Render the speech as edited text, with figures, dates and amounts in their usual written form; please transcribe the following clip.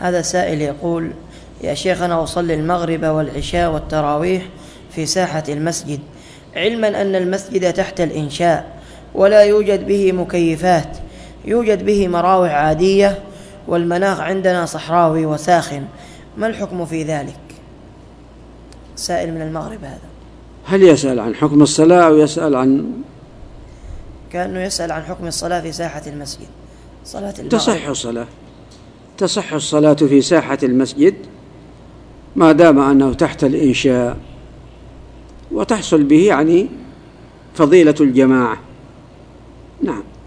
هذا سائل يقول: يا شيخ، أنا أصلي المغرب والعشاء والتراويح في ساحة المسجد، علما أن المسجد تحت الإنشاء ولا يوجد به مكيفات، يوجد به مراوح عادية، والمناخ عندنا صحراوي وساخن، ما الحكم في ذلك؟ سائل من المغرب هذا. هل يسأل عن حكم الصلاة أو يسأل عن كأنه يسأل عن حكم الصلاة في ساحة المسجد، صلاة المغرب؟ تصح الصلاة في ساحة المسجد ما دام أنه تحت الإنشاء، وتحصل به يعني فضيلة الجماعة. نعم.